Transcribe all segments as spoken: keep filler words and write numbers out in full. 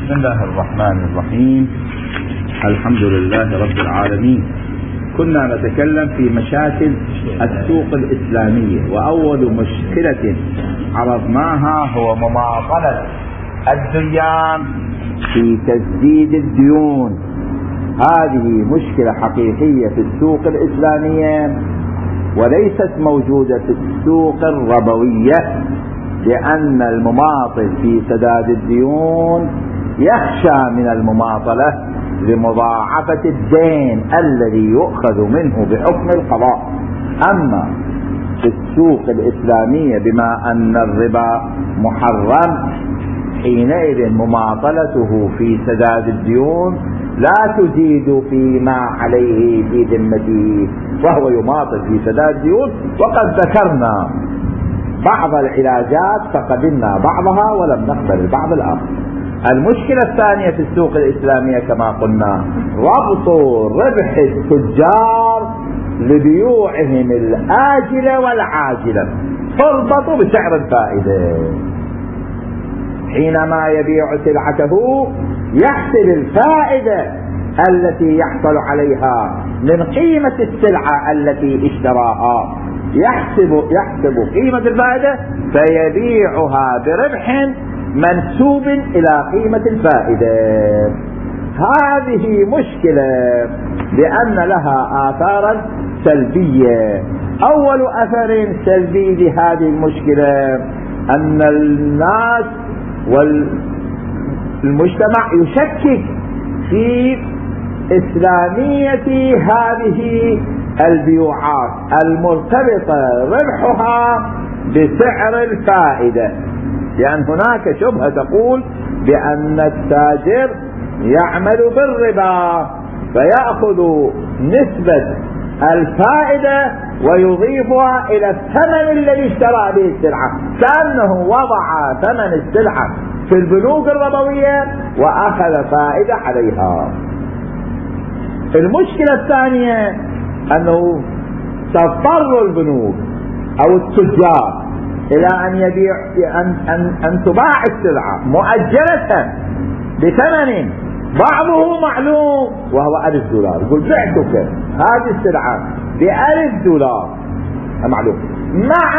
بسم الله الرحمن الرحيم. الحمد لله رب العالمين. كنا نتكلم في مشاكل السوق الإسلامية، وأول مشكلة عرضناها هو مماطلة الديان في تسديد الديون. هذه مشكلة حقيقية في السوق الإسلامية وليست موجودة في السوق الربوية، لأن المماطل في سداد الديون يخشى من المماطلة لمضاعفة الدين الذي يؤخذ منه بحكم القضاء. أما في السوق الإسلامية بما أن الربا محرم، حينئذ مماطلته في سداد الديون لا تزيد فيما عليه في ذمته، وهو يماطل في سداد الديون. وقد ذكرنا بعض العلاجات فقبلنا بعضها ولم نقبل البعض الآخر. المشكلة الثانية في السوق الإسلامية كما قلنا ربط ربح التجار لبيوعهم الآجلة والعاجلة، تربط بسعر الفائدة. حينما يبيع سلعته يحسب الفائدة التي يحصل عليها من قيمة السلعة التي اشتراها، يحسب يحسب قيمة الفائدة فيبيعها بربح منسوب إلى قيمة الفائدة. هذه مشكلة لأن لها آثارا سلبية. أول أثر سلبي لهذه المشكلة أن الناس والمجتمع يشكك في إسلامية هذه البيوعات المرتبطة ربحها بسعر الفائدة، لأن هناك شبهة تقول بأن التاجر يعمل بالربا فيأخذ نسبة الفائدة ويضيفها إلى الثمن الذي اشترى به السلعة، كأنه وضع ثمن السلعة في البنوك الربوية وأخذ فائدة عليها. المشكلة الثانية أنه تضطر البنوك أو التجار إلى أن يبيع أن, أن, أن تباع السلعة مؤجلة بثمن بعضه معلوم وهو ألف دولار. يقول بعتك هذه السلعة بألف دولار معلوم، مع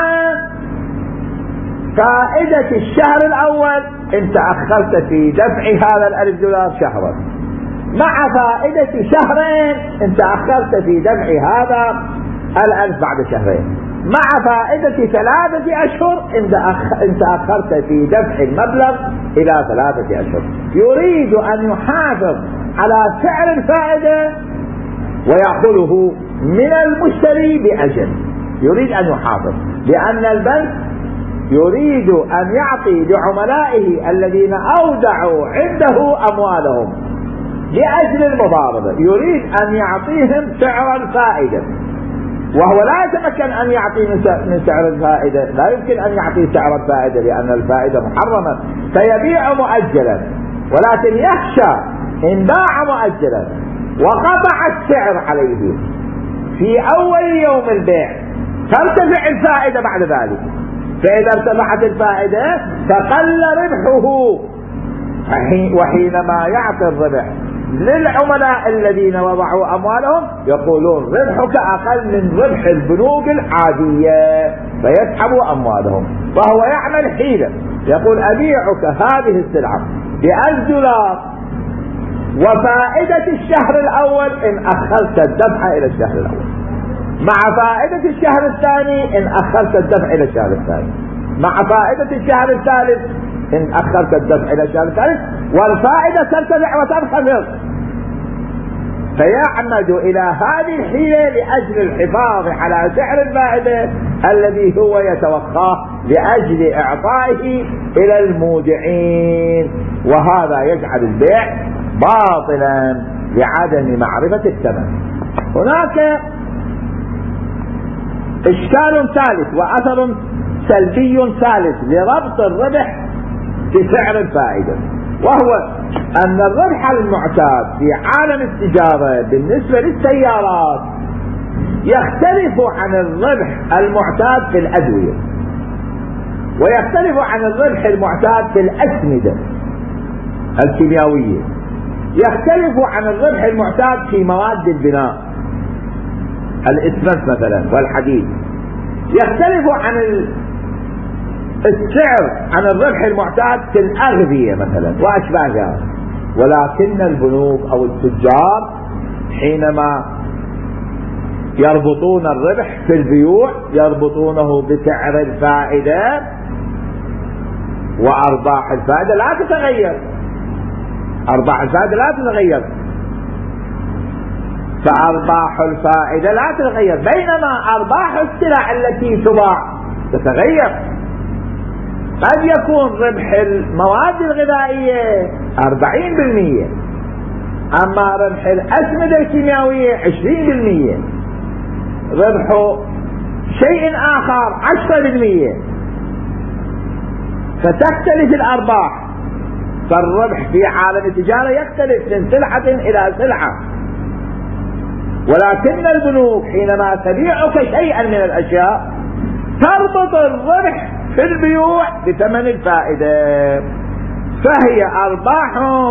فائدة الشهر الأول انت أخرت في دفع هذا الألف دولار شهرا، مع فائدة شهرين انت أخرت في دفع هذا الألف بعد شهرين، مع فائدة ثلاثة أشهر انت أخرت في دفع المبلغ إلى ثلاثة أشهر. يريد أن يحافظ على سعر الفائدة ويأخذه من المشتري بأجل، يريد أن يحافظ، لأن البنك يريد أن يعطي لعملائه الذين أودعوا عنده أموالهم لأجل المضاربة، يريد أن يعطيهم سعر الفائدة، وهو لا يتمكن أن يعطي من سعر الفائدة، لا يمكن أن يعطي سعر الفائدة لأن الفائدة محرمة، فيبيع مؤجلا. ولكن يخشى إن باع مؤجلا وقطع السعر عليه في أول يوم البيع ترتفع الفائدة بعد ذلك، فإذا ارتفعت الفائدة فقل ربحه، وحينما يعطي الربح للعملاء الذين وضعوا أموالهم يقولون ربحك أقل من ربح البنوك العادية فيسحبوا أموالهم، وهو يعمل حيلة يقول أبيعك هذه السلعة بألف دولار وفائدة الشهر الأول إن أخرت الدفع إلى الشهر الأول، مع فائدة الشهر الثاني إن أخرت الدفع إلى الشهر الثاني، مع فائدة الشهر الثالث إن أخرت الدفع إلى الشهر الثالث، والفائدة ترتفع وتنخفض. فيعمد إلى هذه الحيلة لأجل الحفاظ على سعر الفائدة الذي هو يتوقاه لأجل إعطائه إلى المودعين، وهذا يجعل البيع باطلا لعدم معرفة الثمن. هناك إشكال ثالث وأثر سلبي ثالث لربط الربح بسعر الفائدة، وهو أن الربح المعتاد في عالم التجارة بالنسبة للسيارات يختلف عن الربح المعتاد في الأدوية، ويختلف عن الربح المعتاد في الأسمدة. الكيميائية يختلف عن الربح المعتاد في مواد البناء، الإسمنت مثلا والحديد، يختلف عن السعر عن الربح المعتاد في الأغذية مثلا وأشباهها. ولكن البنوك أو التجار حينما يربطون الربح في البيوع يربطونه بسعر الفائدة، وأرباح الفائدة لا تتغير، أرباح الفائدة لا تتغير، فأرباح الفائدة لا تتغير، بينما أرباح السلع التي تباع تتغير. قد يكون ربح المواد الغذائية أربعين بالمئة، أما ربح الأسمدة الكيميائية عشرين بالمئة، ربح شيء آخر عشرة بالمئة، فتختلف الأرباح. فالربح في عالم التجارة يختلف من سلعة إلى سلعة. ولكن البنوك حينما تبيعك شيئا من الأشياء تربط الربح في البيوع بثمن الفائدة، فهي أرباح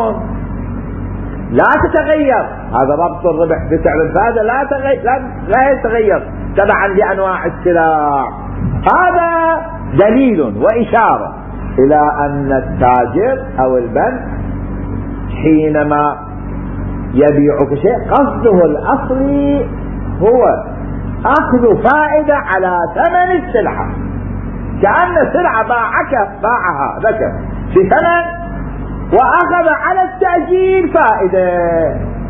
لا تتغير. هذا ربط الربح بسعر الفائدة لا, تغير لا, لا يتغير تبعا لأنواع السلع. هذا دليل وإشارة إلى أن التاجر أو البنك حينما يبيعك شيء قصده الأصلي هو أخذ فائدة على ثمن السلعة، كأن سلعة باعك باعها لك بثمن وأخذ على التأجيل فائدة،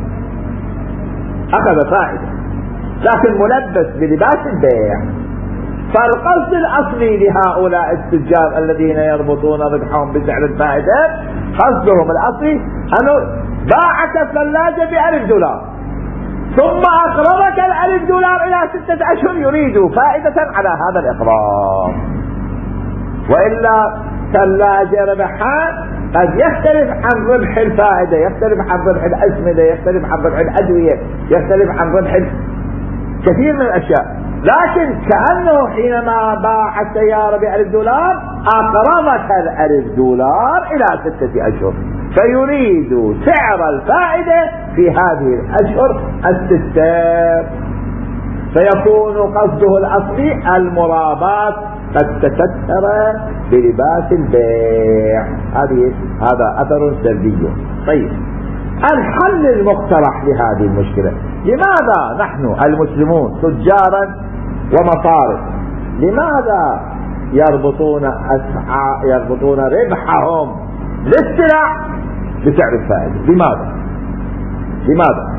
أخذ فائدة لكن ملبس بلباس البيع. فالقصد الأصلي لهؤلاء التجار الذين يربطون ربحهم بسعر الفائدة قصدهم الأصلي أنه باعك ثلاجة بألف دولار ثم أقرضك الألف دولار إلى ستة أشهر يريد فائدة على هذا الإقراض. وإلا ثلاجة ربحها قد يختلف عن ربح الفائدة، يختلف عن ربح الأسمدة، يختلف عن ربح الأدوية، يختلف عن ربح كثير من الأشياء. لكن كأنه حينما باع السيارة بألف دولار أقرضك الألف دولار إلى ستة أشهر، فيريد سعر الفائدة في هذه الأشهر الستة، فيكون قصده الأصلي المرابات قد تكسر بلباس البيع. هذه هذا أثر سلبي. طيب، الحل المقترح لهذه المشكلة، لماذا نحن المسلمون تجارا ومصارف لماذا يربطون أسعار يربطون ربحهم للسلع بسعر الفائدة؟ لماذا؟ لماذا؟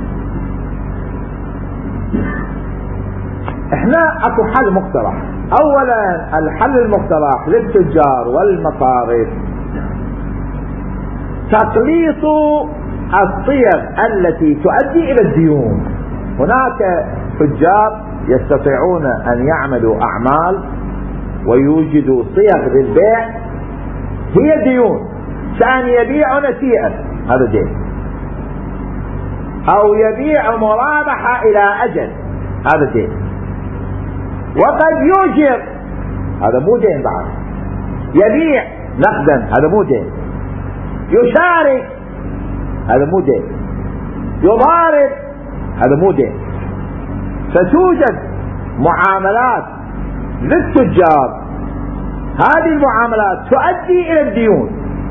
احنا اكو حل مقترح. اولا الحل المقترح للتجار والمصارف تقليص الصيغ التي تؤدي الى الديون. هناك تجار يستطيعون ان يعملوا اعمال ويوجدوا صيغ للبيع هي ديون، كان يبيع نسيئا هذا دين، او يبيع مرابحة الى اجل هذا دين، وقد يؤجر هذا مو دين بعد، يبيع نقدا هذا مو دين، يشارك هذا مو دين، يضارب هذا مو دين. فتوجد معاملات للتجار هذه المعاملات تؤدي الى الديون،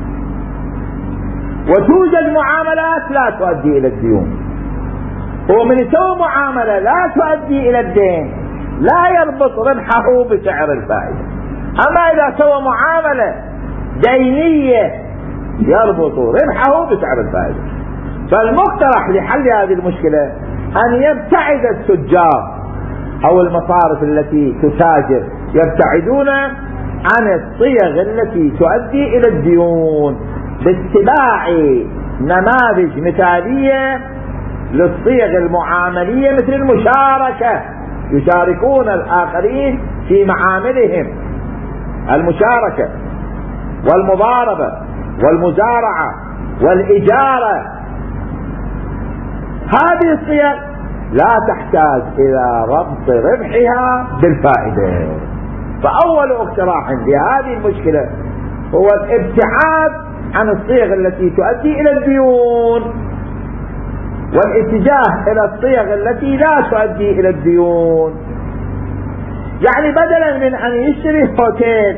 وتوجد معاملات لا تؤدي الى الديون. ومن يسوي معاملة لا تؤدي الى الدين لا يربط ربحه بسعر الفائدة، اما اذا سوى معاملة دينية يربط ربحه بسعر الفائدة. فالمقترح لحل هذه المشكلة ان يبتعد التجار او المصارف التي تتاجر يبتعدون عن الصيغ التي تؤدي الى الديون باتباع نماذج مثالية للصيغ المعاملية مثل المشاركة، يشاركون الآخرين في معاملهم، المشاركة والمضاربة والمزارعة والإجارة. هذه الصيغ لا تحتاج إلى ربط ربحها بالفائدة. فأول اقتراح لهذه المشكلة هو الابتعاد عن الصيغ التي تؤدي إلى الديون، والاتجاه إلى الصيغ التي لا تؤدي إلى الديون. يعني بدلا من أن يشتري هوتيل،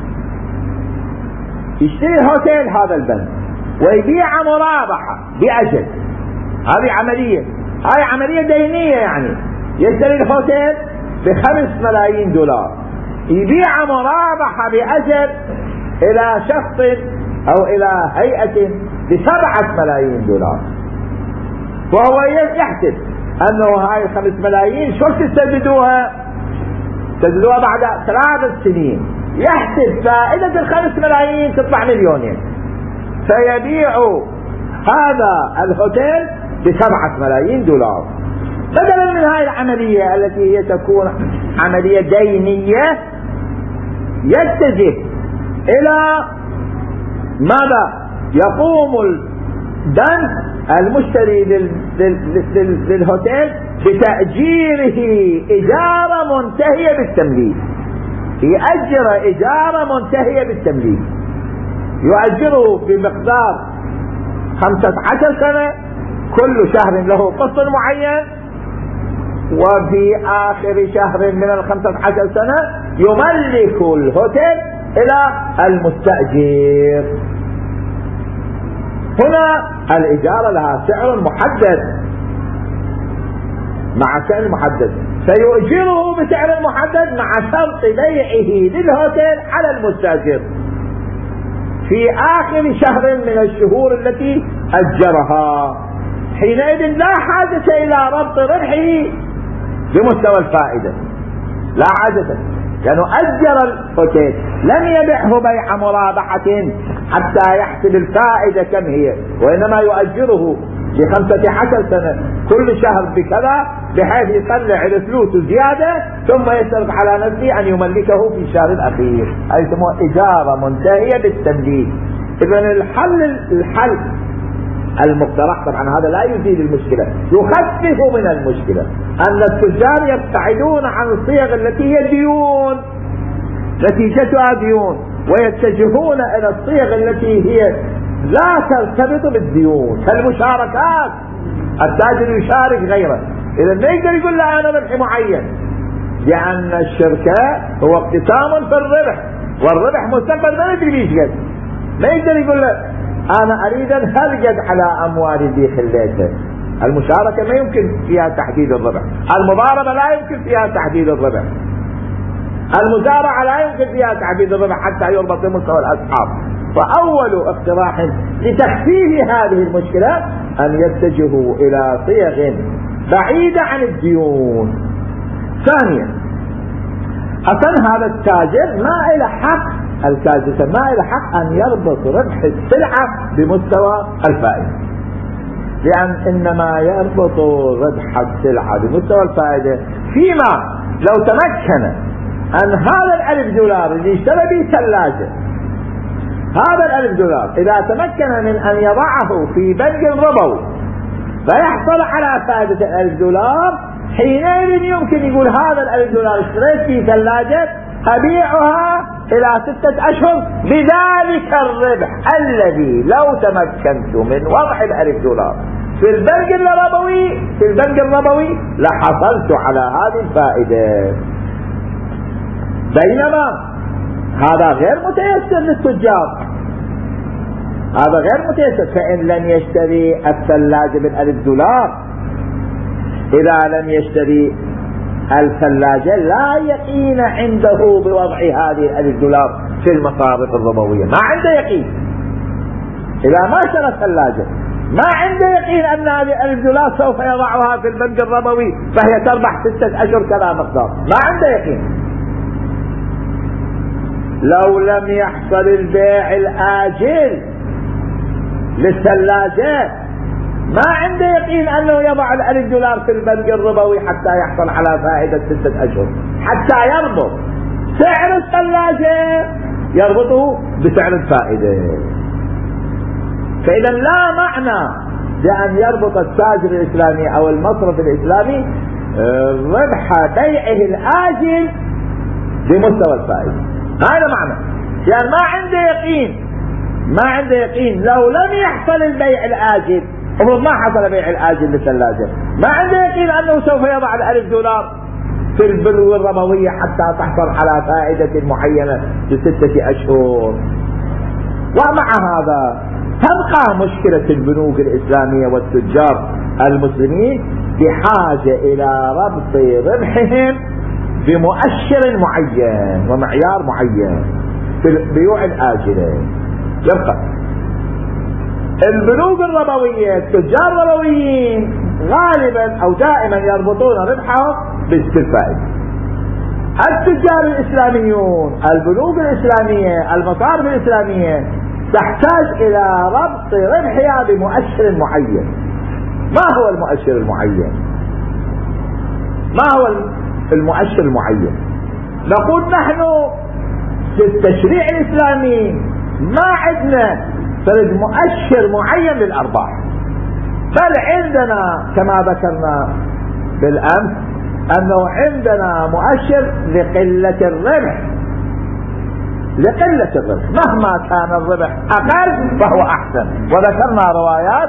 يشتري هوتيل هذا البنك ويبيع مرابحة بأجل، هذه عملية، هاي عملية دينية. يعني يشتري الهوتيل بخمس ملايين دولار، يبيع مرابحة بأجل إلى شخص أو إلى هيئة بسبعة ملايين دولار، وهو يحسب أنه هاي الخمس ملايين شو تسددوها؟ تسددوها بعد ثلاث سنين، يحسب فائدة الخمس ملايين تطلع مليونين، فيبيع هذا الهوتيل بسبعة ملايين دولار. بدلا من هاي العملية التي هي تكون عملية دينية، يتجه إلى ماذا؟ يقوم البنك المشتري لل... لل... لل... للهوتيل بتأجيره إجارة منتهية بالتمليك، يأجر إجارة منتهية بالتمليك، يؤجره بمقدار خمسة عشر سنة، كل شهر له قسط معين، وفي آخر شهر من الخمسة عشر سنة يملك الهوتيل إلى المستأجر. هنا الإجارة لها سعر محدد، مع سعر محدد، فيؤجره بسعر محدد مع شرط بيعه للهوتيل على المستأجر في آخر شهر من الشهور التي أجرها. حينئذ لا حاجة إلى ربط ربحه بمستوى الفائدة، لا حاجة، لأنه أجر الهوتيل، لم يبيعه بيع مرابحة حتى يحسب الفائدة كم هي، وإنما يؤجره لخمسة عشر سنة كل شهر بكذا، بحيث يطلع الفلوس زيادة ثم يشترط على نفسه أن يملكه في الشهر الأخير، هذا يسموه إجارة منتهية بالتمليك. إذن الحل الحل المقترح طبعا هذا لا يزيل المشكلة، يخفف من المشكلة، أن التجار يبتعدون عن الصيغ التي هي ديون نتيجتها ديون، ويتجهون إلى الصيغ التي هي لا ترتبط بالديون كالمشاركات، التاجر يشارك غيره، إذا ما يقدر يقول لا أنا ربحي معين، لأن الشركة هو اقتسام في الربح، والربح مستقبل ما ندري بيش قد، ما يقدر يقول له أنا أريد أن هرجد على أموالي دي خليته. المشاركة ما يمكن فيها تحديد الربح، المضاربة لا يمكن فيها تحديد الربح، المزارعة لا يمكن فيها تحديد الربح حتى يربط بمستوى الأصحاب. فأول اقتراح لتخفيف هذه المشكلة أن يتجهوا إلى صيغ بعيدة عن الديون. ثانيا، أصلا هذا التاجر ما إلى حق، التاجر ما إلى حق أن يربط ربح السلعة بمستوى الفائدة، لأن إنما يربط ربح السلعة بمستوى الفائدة فيما لو تمكن أن هذا الألف دولار اللي اشترى به ثلاجة، هذا الألف دولار إذا تمكن من أن يضعه في بنك ربوي فيحصل على فائدة الألف دولار، حينئذ يمكن يقول هذا الألف دولار اشتريت فيه ثلاجة أبيعها إلى ستة أشهر بذلك الربح الذي لو تمكنت من وضع الألف دولار في البنك الربوي في البنك الربوي لحصلت على هذه الفائدة. بينما هذا غير متيسر للتجار، هذا غير متيسر، فإن لم يشتري الثلاجة بالألف دولار، إذا لم يشتري الثلاجة لا يقين عنده بوضع هذه الألف دولار في المصارف الربوية، ما عنده يقين. إذا ما اشترى الثلاجة ما عنده يقين أن هذه الألف دولار سوف يضعها في البنك الربوي فهي تربح ستة أشهر كذا مقدار، ما عنده يقين. لو لم يحصل البيع الآجل للثلاجة ما عنده يقين أنه يضع الألف دولار في البنك الربوي حتى يحصل على فائدة ستة أشهر، حتى يربط سعر الثلاجة يربطه بسعر الفائدة. فإذا لا معنى لأن يربط التاجر الإسلامي أو المصرف الإسلامي ربح بيعه الآجل بمستوى الفائدة، هذا معنى، لأن ما عنده يقين ما عنده يقين لو لم يحصل البيع الآجل، المفروض ما حصل بيع الآجل للثلاجة، ما عنده يقين أنه سوف يضع الألف دولار في البنوك الربوية حتى تحصل على فائدة معينة لستة أشهر. ومع هذا تبقى مشكلة البنوك الإسلامية والتجار المسلمين بحاجة إلى ربط ربحهم بمؤشر معين ومعيار معين في البيوع الآجلة. يبقى البنوك الربوية التجار الربويين غالبا أو دائما يربطون ربحهم بالفائدة. التجار الإسلاميون البنوك الإسلامية المصارف الإسلامية تحتاج إلى ربط ربحها بمؤشر معين. ما هو المؤشر المعين؟ ما هو المؤشر المعين؟ نقول نحن في التشريع الإسلامي ما عندنا فرد مؤشر معين للأرباح، بل عندنا كما ذكرنا بالأمس أنه عندنا مؤشر لقلة الربح. لقلة الربح مهما كان الربح أقل فهو أحسن، وذكرنا روايات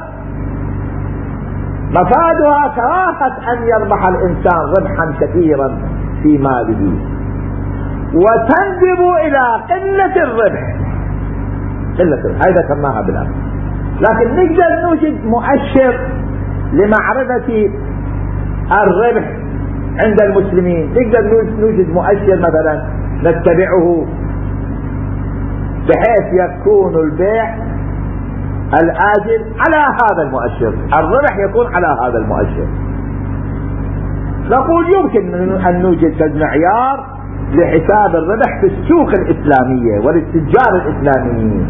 مفادها كراهة أن يربح الإنسان ربحا كثيرا في ماله، وتنجب إلى قلة الربح. قلة الربح هذا ذكرناها بالأمس. لكن نقدر نوجد مؤشر لمعرفة الربح عند المسلمين، نقدر نوجد مؤشر مثلا نتبعه بحيث يكون البيع الآجل على هذا المؤشر، الربح يكون على هذا المؤشر. نقول يمكن أن نوجد معيار لحساب الربح في السوق الإسلامية وللتجار الإسلاميين،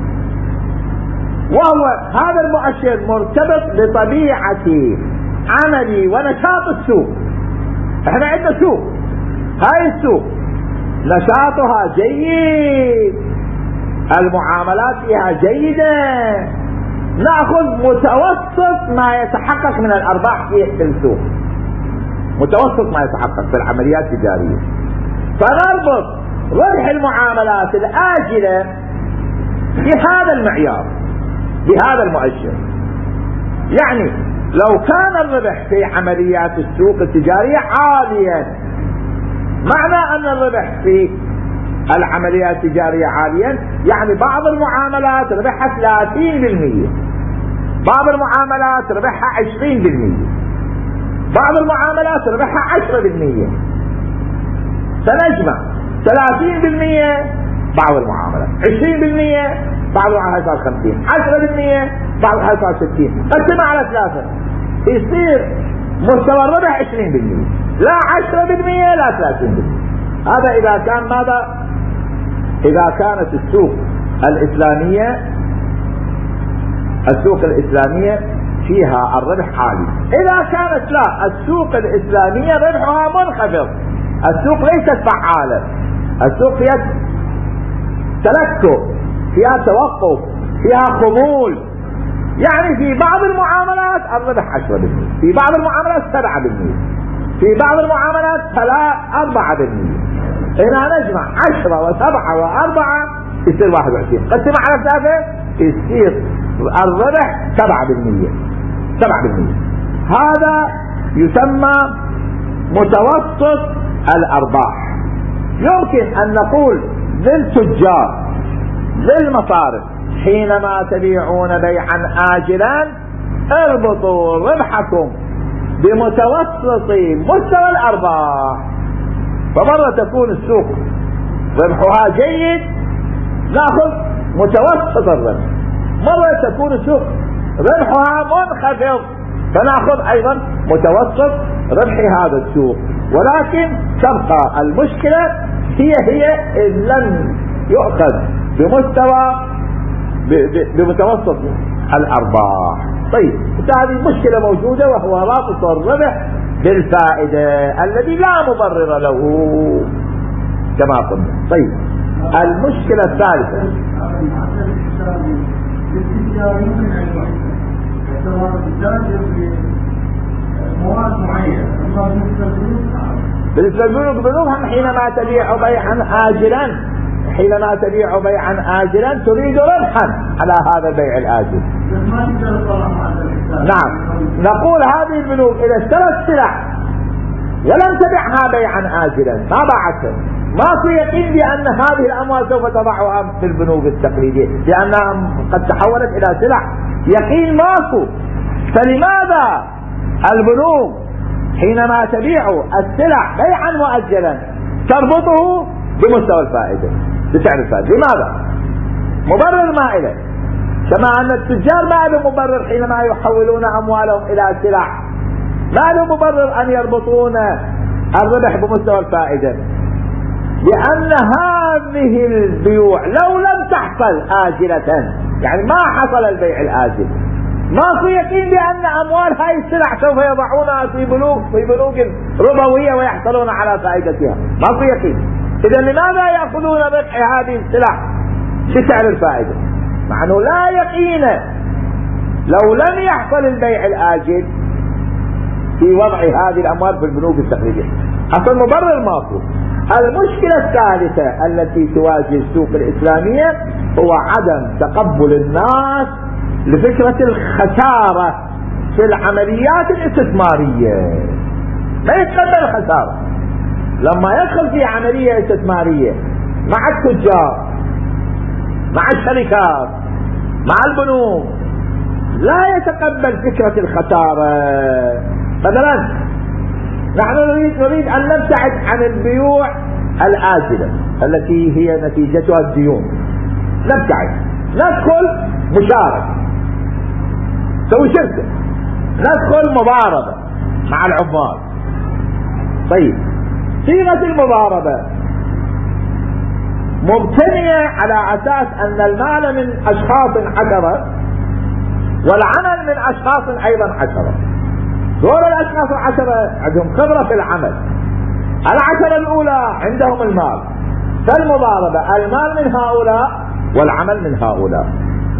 وهو هذا المؤشر مرتبط بطبيعة عمل ونشاط السوق. احنا عندنا سوق، هاي السوق نشاطها جيد، المعاملات فيها جيدة، نأخذ متوسط ما يتحقق من الأرباح في السوق، متوسط ما يتحقق في العمليات التجارية، فنربط ربح المعاملات الآجلة بهذا المعيار بهذا المؤشر. يعني لو كان الربح في عمليات السوق التجارية عاليا، معنى أن الربح في العمليات التجارية عاليا يعني بعض المعاملات ربحها ثلاثين بالمئة، بعض المعاملات ربحها عشرين بالمئة، بعض المعاملات ربحها عشرة بالمئة. سنجمع ثلاثين بالمئة بعض المعاملات، عشرين بالمئة بعض المعاملات صار خمسين، عشرة بالمئة بعض المعاملات صار ستين، قسمها على ثلاثة يصير مستوى الربح عشرين بالمئة، لا عشرة بالمئة لا ثلاثين بالمئة. هذا إذا كان ماذا؟ إذا كانت السوق الإسلامية السوق الإسلامية فيها الربح عالي. إذا كانت لا، السوق الإسلامية ربحها منخفض، السوق ليست فعالة، السوق فيها تلكؤ، فيها توقف، فيها خمول، يعني في بعض المعاملات الربح عشرة بالمئة، في بعض المعاملات سبعة بالمئة، في بعض المعاملات ثلاثة أربعة بالمئة. هنا نجمع عشرة وسبعة وأربعة يصير واحد وعشرين، قسمها على ثلاثة يصير الربح سبعة بالمئة، سبعة بالمئة. هذا يسمى متوسط الأرباح. يمكن أن نقول للتجار للمصارف حينما تبيعون بيعا آجلا اربطوا ربحكم بمتوسط مستوى الأرباح، فمرة تكون السوق ربحها جيد نأخذ متوسط الربح، مرة تكون السوق ربحها منخفض فنأخذ أيضا متوسط ربح هذا السوق. ولكن تبقى المشكلة هي هي إن لم يؤخذ بمستوى بمتوسط الأرباح. طيب هذه مشكلة موجودة، وهو رابط الربح بالفائدة الذي لا مبرر له كما قلنا. طيب المشكلة الثالثة بالنسبة للبنوك، بنوكهم حينما تبيع بيعا آجلا حينما تبيع بيعا آجلا تريد ربحا على هذا البيع الآجل. نعم، نقول هذه البنوك إذا اشترت سلع ولم تبعها بيعا آجلا ما باعتها، ما في يقين بأن هذه الأموال سوف تضعها في البنوك التقليدية لأنها قد تحولت إلى سلع، يقين ماكو. فلماذا البنوك حينما تبيع السلع بيعا مؤجلا تربطه بمستوى الفائدة بسعر الفائدة؟ لماذا؟ مبرر ما إله، كما أن التجار ما له مبرر حينما يحولون أموالهم إلى سلع، ما له مبرر أن يربطون الربح بمستوى الفائدة، لأن هذه البيوع لو لم تحصل آجلة، يعني ما حصل البيع الآجل، ما في يقين بأن أموال هاي السلع سوف يضعونها في بنوك في بنوك ربوية ويحصلون على فائدتها، ما في يقين. إذا لماذا يأخذون ربح هذه السلع بسعر الفائدة مع أنه لا يقين لو لم يحصل البيع الآجل في وضع هذه الأموال في البنوك التقليدية؟ أصلا مبرر ماكو. المشكلة الثالثة التي تواجه السوق الإسلامية هو عدم تقبل الناس لفكرة الخسارة في العمليات الاستثمارية. ما يتقبل الخسارة لما يدخل في عملية استثمارية مع التجار مع الشركات مع البنوك، لا يتقبل فكرة الخسارة. مثلا نحن نريد, نريد أن نبتعد عن البيوع الآجلة التي هي نتيجتها الديون، نبتعد، ندخل مشارك، سوي شركة، ندخل مضاربة مع العمال. طيب صيغة المضاربة مبتنية على أساس أن المال من أشخاص عشرة والعمل من أشخاص أيضا عشرة، دول الأشخاص العشرة عندهم خبرة في العمل، العشرة الأولى عندهم المال، فالمضاربة المال من هؤلاء والعمل من هؤلاء.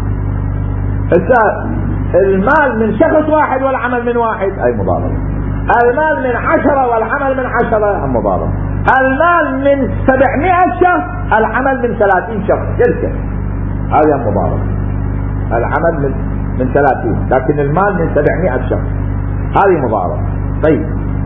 المال من شخص واحد والعمل من واحد أي مضاربة، المال من عشرة والعمل من عشرة مضاربة، المال من سبعمائة شخص العمل من ثلاثين شخص شركة هذه مضاربة، العمل من من ثلاثين لكن المال من سبعمائة شخص هذه مضاربة. طيب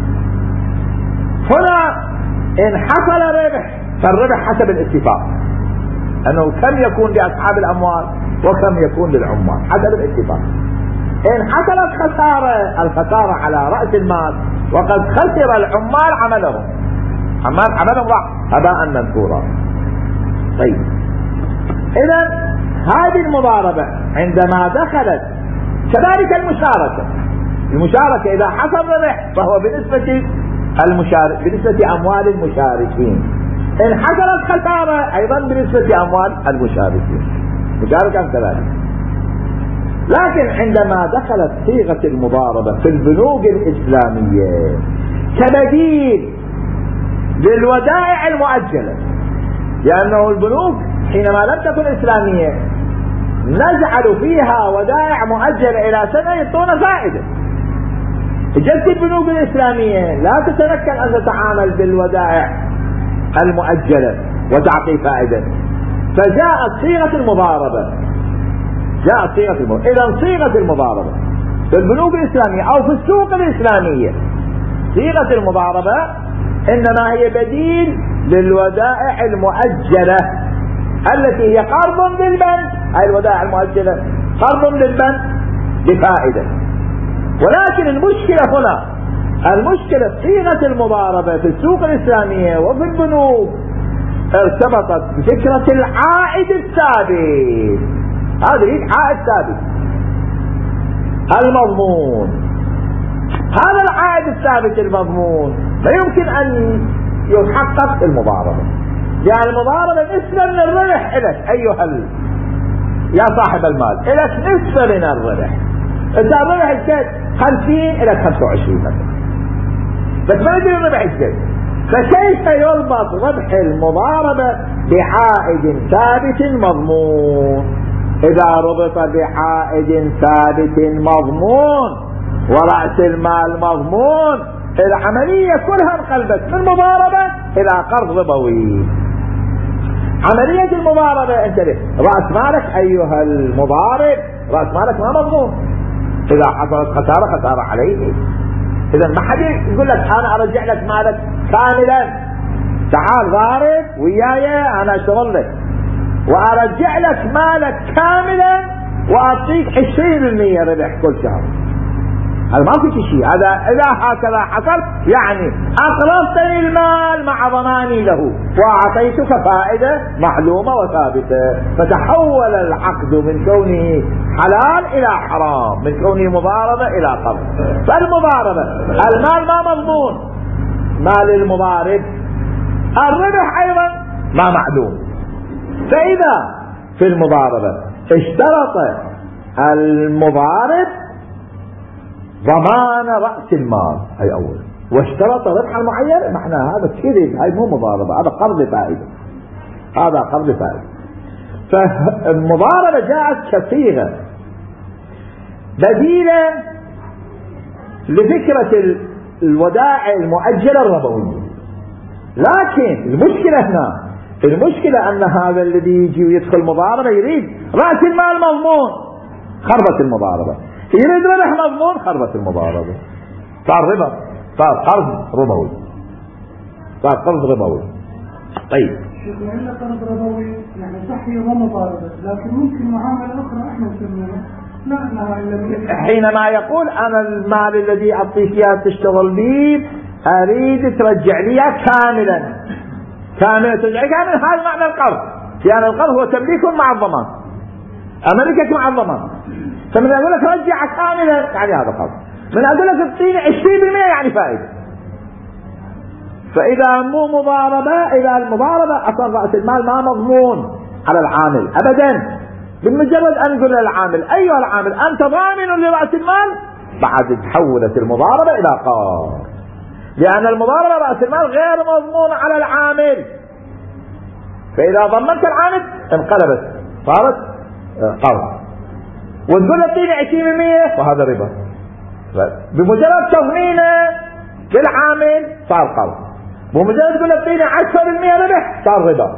هنا إن حصل ربح فالربح حسب الاتفاق، أنه كم يكون لأصحاب الأموال وكم يكون للعمال حسب الاتفاق. إن حصلت خسارة الخسارة على رأس المال وقد خسر العمال عملهم، عمال عملهم راح هباء منثورا. طيب إذا هذه المضاربة عندما دخلت كذلك المشاركة، المشاركة إذا حصل ربح فهو بنسبة المشارك بنسبة أموال المشاركين، إن حصلت خسارة أيضا بنسبة أموال المشاركين، مشاركة كذلك. لكن عندما دخلت صيغة المضاربة في البنوك الإسلامية كبديل للودائع المؤجلة، لأنه البنوك حينما لم تكن إسلامية نجعل فيها ودائع مؤجلة إلى سنة يعطون فائدة، جت البنوك الإسلامية لا تتمكن أن تتعامل بالودائع المؤجلة وتعطي فائدة، فجاءت صيغة المضاربة جاءت صيغة المضاربة. إذا صيغة المضاربة في البنوك الإسلامية أو في السوق الإسلامية صيغة المضاربة إنما هي بديل للودائع المؤجلة التي هي قرض للبنك، هاي الودائع المؤجلة قرض للبنك بفائدة. ولكن المشكلة هنا المشكلة صيغة المضاربة في السوق الإسلامية وفي البنوك ارتبطت بفكرة العائد الثابت، هذه عائد ثابت المضمون. هذا العائد الثابت المضمون لا يمكن أن يحقق المضاربة، يعني المضاربة نسبة من الربح إليك أيها ال... يا صاحب المال إليك نسبة من الربح، إذا الربح الزيت خمسين إليك خمسة وعشرين مثلا، بس ما يدري الربح الزيت، فكيف يربط ربح المضاربة بعائد ثابت مضمون؟ إذا ربط بعائد ثابت مضمون ورأس المال مضمون العملية كلها انقلبت من مضاربة إلى قرض ربوي. عملية المضاربة انتبه، رأس مالك أيها المضارب رأس مالك ما مضمون، إذا حصلت خسارة خسارة عليه. إذا ما حد يقول لك أنا أرجع لك مالك كاملا، تعال ضارب وياي أنا أشتغل لك وأرجع لك مالك كاملا وأعطيك عشرين بالمئة ربح كل شهر. هذا ما في شيء، هذا إذا هكذا حصل يعني أقرضتني المال مع ضماني له وأعطيتك فائدة معلومة وثابتة، فتحول العقد من كونه حلال إلى حرام، من كونه مضاربة إلى قرض. فالمضاربة المال ما مضمون، مال المضارب، الربح أيضا ما معلوم. فإذا في المضاربة اشترط المضارب ضمان رأس المال هي أول، واشترط ربحا معينة، معنى هذا كذب، هاي مو مضاربة، هذا قرض فائدة، هذا قرض فائدة. فالمضاربة جاءت كصيغة بديلة لفكرة الودائع المؤجلة الربوية. لكن المشكلة هنا، المشكلة أن هذا الذي يجي ويدخل مضاربة يريد رأس المال مضمون، خربت المضاربة، يريد ربح مضمون، خربت المضاربة، صار ربا، صار قرض ربوي، صار قرض ربوي. طيب شيخ لأن قرض ربوي يعني صحي ومضاربة، لكن ممكن معاملة أخرى احنا نسميها لا انها الا حينما يقول أنا المال الذي أعطيك إياه تشتغل به أريد ترجع لي كاملا، كاملا ترجع كاملا، هذا معنى القرض، لأن القرض هو تمليك مع الضمان، أملكك مع الضمان. فمن أقول لك رجع كاملا يعني هذا قرض، من أقول لك اعطيني عشرين بالمئة يعني فائدة. فإذا مو مضاربة، إذا المضاربة أصلا رأس المال ما مضمون على العامل أبدا، بمجرد أن نقول للعامل أيها العامل أنت ضامن لرأس المال، بعد تحولت المضاربة إلى قرض، لأن المضاربة رأس المال غير مضمون على العامل. فإذا ضمنت العامل انقلبت صارت قرض، وتقول له اعطيني عشرين بالمئة وهذا ربا. بمجرد تضمينه للعامل صار قرض، بمجرد تقول له اعطيني عشرة بالمئة ربح صار ربا.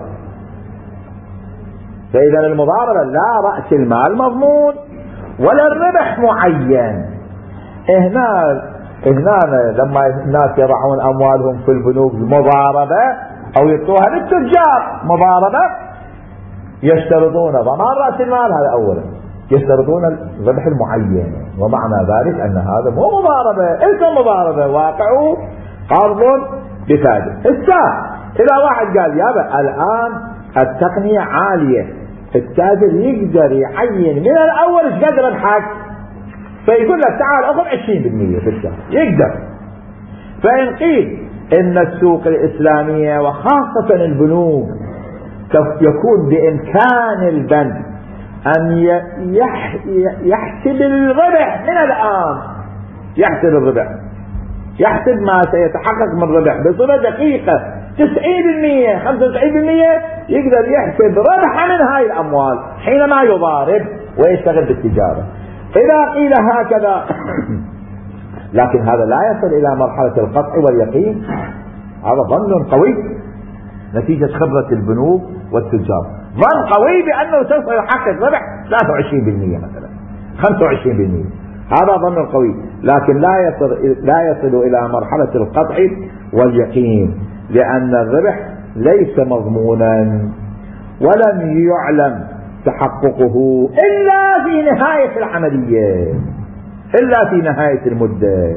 فإذا المضاربة لا رأس المال مضمون ولا الربح معين. هنا هنا لما الناس يضعون أموالهم في البنوك مضاربة أو يعطوها للتجار مضاربة يشترطون ضمان رأس المال، هذا أولا، يشترطون الربح المعين، ومعنى ذلك أن هذا مو مضاربة، اسم مضاربة واقعه قرض بفائدة. الساعة إذا واحد قال يابا الآن التقنية عالية، التاجر يقدر يعين من الأول ايش قدر الحق، فيقول لك تعال أخذ عشرين بالمئة في الشهر، يقدر. فإن قيل إن السوق الإسلامية وخاصة البنوك يكون بإمكان البنك أن يحسب الربح من الآن، يحسب الربح، يحسب ما سيتحقق من ربح بصورة دقيقة تسعين بالمئة خمسة وتسعين بالمئة، يقدر يحسب ربح من هاي الأموال حينما يضارب ويشتغل بالتجارة. إذا قيل هكذا لكن هذا لا يصل إلى مرحلة القطع واليقين، هذا ظن قوي نتيجة خبرة البنوك والتجار، ظن قوي بأنه سوف يحقق ربح ثلاثة وعشرين بالمئة مثلا خمسة وعشرين بالمئة، هذا ظن قوي، لكن لا يصل لا يصل إلى مرحلة القطع واليقين، لأن الربح ليس مضمونا ولم يعلم تحققه إلا في نهاية العملية، إلا في نهاية المدة،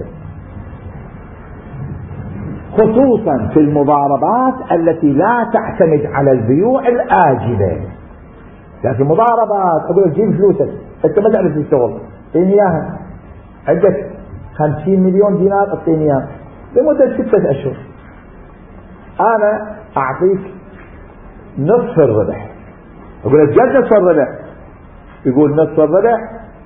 خصوصا في المضاربات التي لا تعتمد على البيوع الآجلة. لكن المضاربات أقول جيب فلوسك أنت ما تعرف تشتغل، اعطيني إياها، عندك خمسين مليون دينار اعطيني إياها لمدة ستة أشهر، أنا أعطيك نصف الربح. أقول لك جد نصف الربح، يقول نصف الربح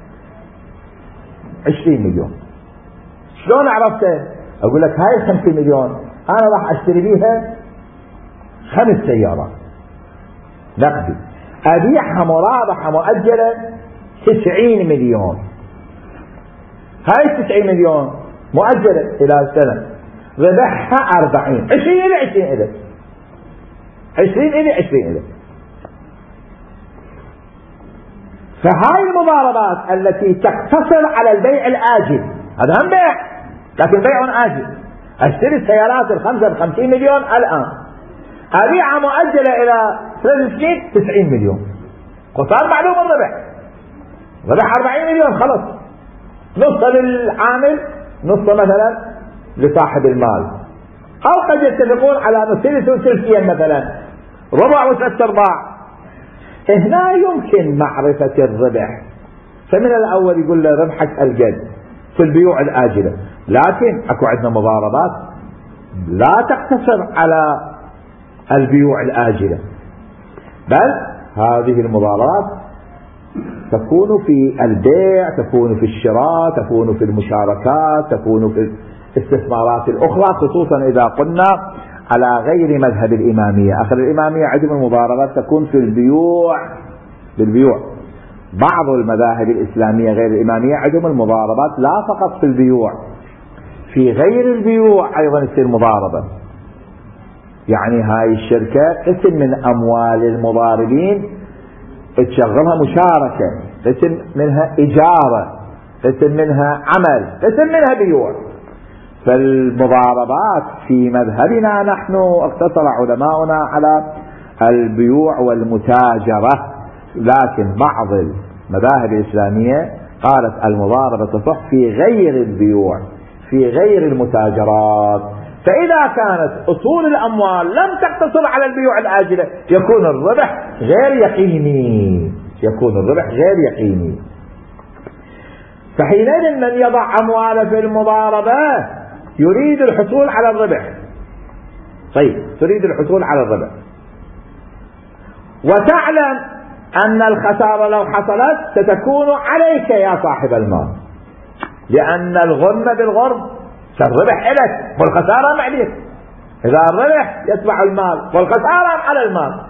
عشرين مليون، شلون عرفته؟ أقول لك هاي خمسين مليون أنا راح أشتري بيها خمس سيارات نقدي، أبيعها مرابحة مؤجلة تسعين مليون، هاي تسعين مليون مؤجلة إلى سنة، ربحها أربعين، عشرين إلى عشرين إلى عشرين إلى عشرين إلى فهاي المضاربات التي تقتصر على البيع الآجل، هذا هم بيع لكن بيع آجل، اشتري السيارات الخمسة بخمسين مليون الآن، أبيعها مؤجلة إلى ثلاث سنين تسعين مليون، خسارة معلوم الربح، ربح أربعين مليون خلص، نص للعامل نص مثلا لصاحب المال، أو قد يتفقون على نصين ثلثين مثلا، ربع وثلاث أرباع. هنا يمكن معرفة الربح، فمن الأول يقول له ربحك الجد في البيوع الآجلة، لكن أكو عندنا مضاربات لا تقتصر على البيوع الآجلة، بل هذه المضاربات تكون في البيع، تكون في الشراء، تكون في المشاركات، تكون في الاستثمارات الأخرى، خصوصا إذا قلنا على غير مذهب الإمامية. آخر الإمامية عندهم المضاربات تكون في البيوع، بالبيوع. بعض المذاهب الإسلامية غير الإمامية عندهم المضاربات لا فقط في البيوع، في غير البيوع أيضا يصير مضاربة. يعني هاي الشركة قسم من أموال المضاربين تشغلها مشاركة، قسم منها إجارة، قسم منها عمل، قسم منها بيوع. فالمضاربات في مذهبنا نحن اقتصر علماؤنا على البيوع والمتاجرة، لكن بعض المذاهب الإسلامية قالت المضاربة تصح في غير البيوع، في غير المتاجرات. فإذا كانت أصول الأموال لم تقتصر على البيوع الآجلة يكون الربح غير يقيني، يكون الربح غير يقيني. فحينئذ من يضع أمواله في المضاربة يريد الحصول على الربح، طيب تريد الحصول على الربح وتعلم أن الخسارة لو حصلت ستكون عليك يا صاحب المال، لأن الغنم بالغرم، فالربح إلك والخسارة معليك، إذا الربح يتبع المال والخسارة على المال.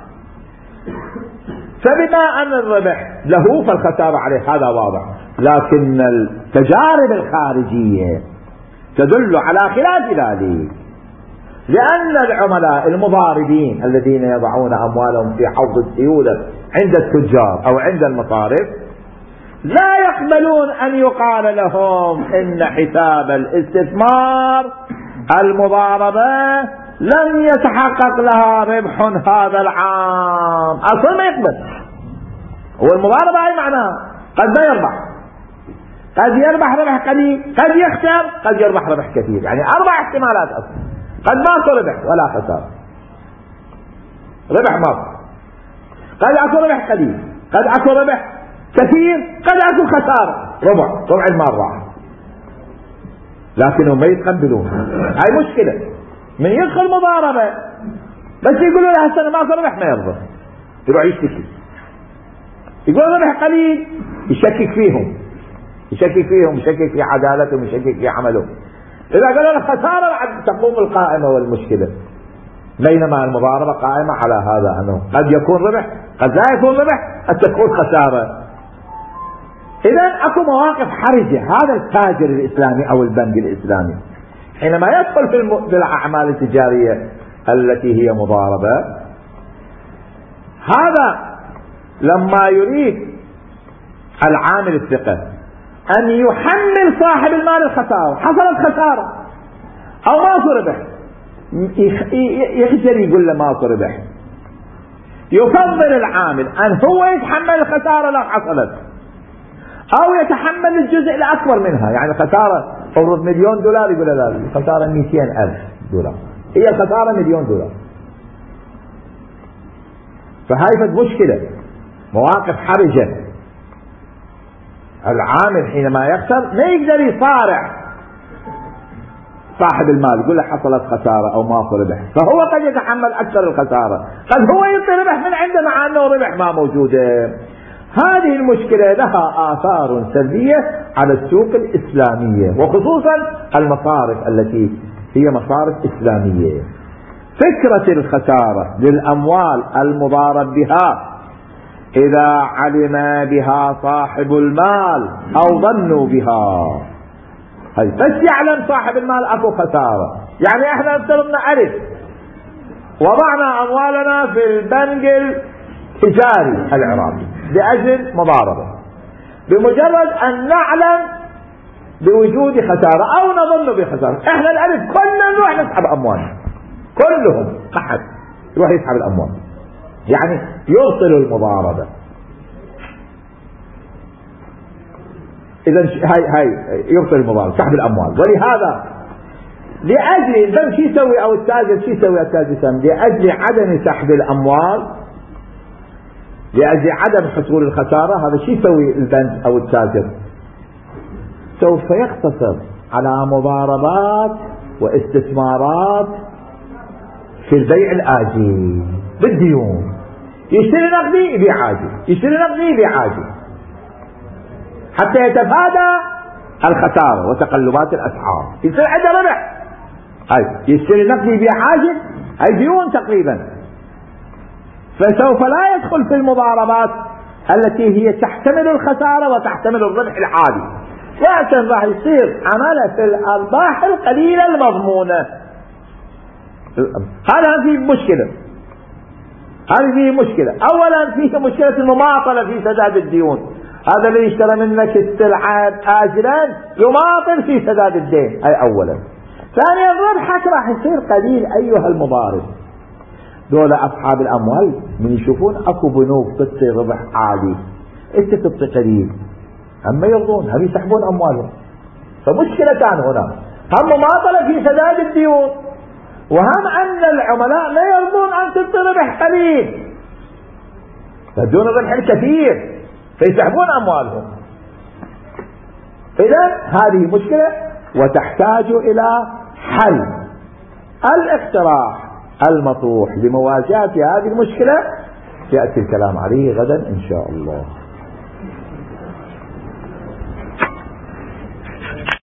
فبما أن الربح له فالخسارة عليه، هذا واضح. لكن التجارب الخارجية تدل على خلاف ذلك، لأن العملاء المضاربين الذين يضعون أموالهم في حوض السيولة عند التجار أو عند المصارف لا يقبلون أن يقال لهم إن حساب الاستثمار المضاربة لم يتحقق لها ربح هذا العام، أصلا ما يقبل. هو المضاربة أي معناه قد ما يربح، قد يربح ربح قليل، قد يخسر، قد يربح ربح كثير، يعني أربع احتمالات أصلا. قد ما ربح ولا خسارة، ربح ما قد أكو ربح قليل، قد أكو ربح كثير، قد أكو خسارة، ربع ربع المال راح، لكنهم ما يتقبلون. هاي مشكلة. من يدخل مضاربة بس يقولوا له هالسنة ما ربح ما يرضى، يروح يشتكي، يقولوا ربح قليل يشكك فيهم، يشكك فيهم، يشكك في عدالتهم، يشكك في عملهم. إذا قالوا له خسارة تقوم القائمة والمشكلة. بينما المضاربة قائمة على هذا، أنه قد يكون ربح، قد لا يكون ربح، قد تكون خسارة. إذن أكو مواقف حرجة. هذا التاجر الإسلامي أو البنك الإسلامي حينما يدخل في الأعمال التجارية التي هي مضاربة، هذا لما يريد العامل الثقة أن يحمل صاحب المال الخسارة، حصلت خسارة أو ما ربح، يخجل يقول له ما ربح، يفضل العامل أن هو يتحمل الخسارة لو حصلت، أو يتحمل الجزء الأكبر منها. يعني خسارة فرض مليون دولار، يقول لا الخسارة مئتين ألف دولار، هي الخسارة مليون دولار. فهاي فد مشكلة، مواقف حرجة. العامل حينما يخسر ما يقدر يصارع صاحب المال يقول له حصلت خسارة أو ما ربح، فهو قد يتحمل أكثر الخسارة، قد هو يعطي ربح من عنده مع أنه ربح ما موجودة. هذه المشكلة لها آثار سلبية على السوق الإسلامية، وخصوصا المصارف التي هي مصارف إسلامية. فكرة الخسارة للأموال المضارب بها إذا علم بها صاحب المال أو ظنوا بها، بس يعلم صاحب المال أكو خسارة. يعني احنا افترضنا ألف، وضعنا أموالنا في البنك التجاري العراقي لأجل مضاربة، بمجرد أن نعلم بوجود خسارة أو نظن بخسارة. إحنا الألف كلنا نروح نسحب أموال، كلهم ما حد يروح يسحب الأموال، يعني يبطل المضاربة. إذا هاي هاي يبطل المضاربة، سحب الأموال. ولهذا لأجل البنك شو يسوي أو التاجر شو يسوي التاجر؟ لأجل عدم سحب الأموال، لأجل عدم حصول الخسارة، هذا شو يسوي البنك أو التاجر؟ سوف يقتصر على مضاربات واستثمارات في البيع الآجل بالديون. يشتري نقدي يبيع عاجل، يشتري نقدي يبيع عاجل، حتى يتفادى الخسارة وتقلبات الأسعار، يصير عنده ربح. هاي يشتري نقدي يبيع عاجل، هاي ديون تقريبا. فسوف لا يدخل في المضاربات التي هي تحتمل الخسارة وتحتمل الربح العالي، لكن راح يصير عمله في الأرباح القليلة المضمونة. هذا فيه مشكلة، هذه فيه مشكلة. أولا فيه مشكلة المماطلة في سداد الديون. هذا اللي يشترى منك السلعة آجلا يماطل في سداد الدين، أي أولا. ثانيا ربحك راح يصير قليل أيها المضارب. دول أصحاب الأموال من يشوفون أكو بنوك تعطي ربح عالي، أنت تعطي قليل، أما يرضون هم يسحبون أموالهم. فمشكلتان هنا، هم مماطلة في سداد الديون، وهم أن العملاء لا يرضون أن تعطي ربح قليل، فدون الربح الكثير فيسحبون أموالهم. إذن هذه مشكلة وتحتاج إلى حل. الاقتراح المطروح لمواجهة هذه المشكلة يأتي الكلام عليه غدا إن شاء الله.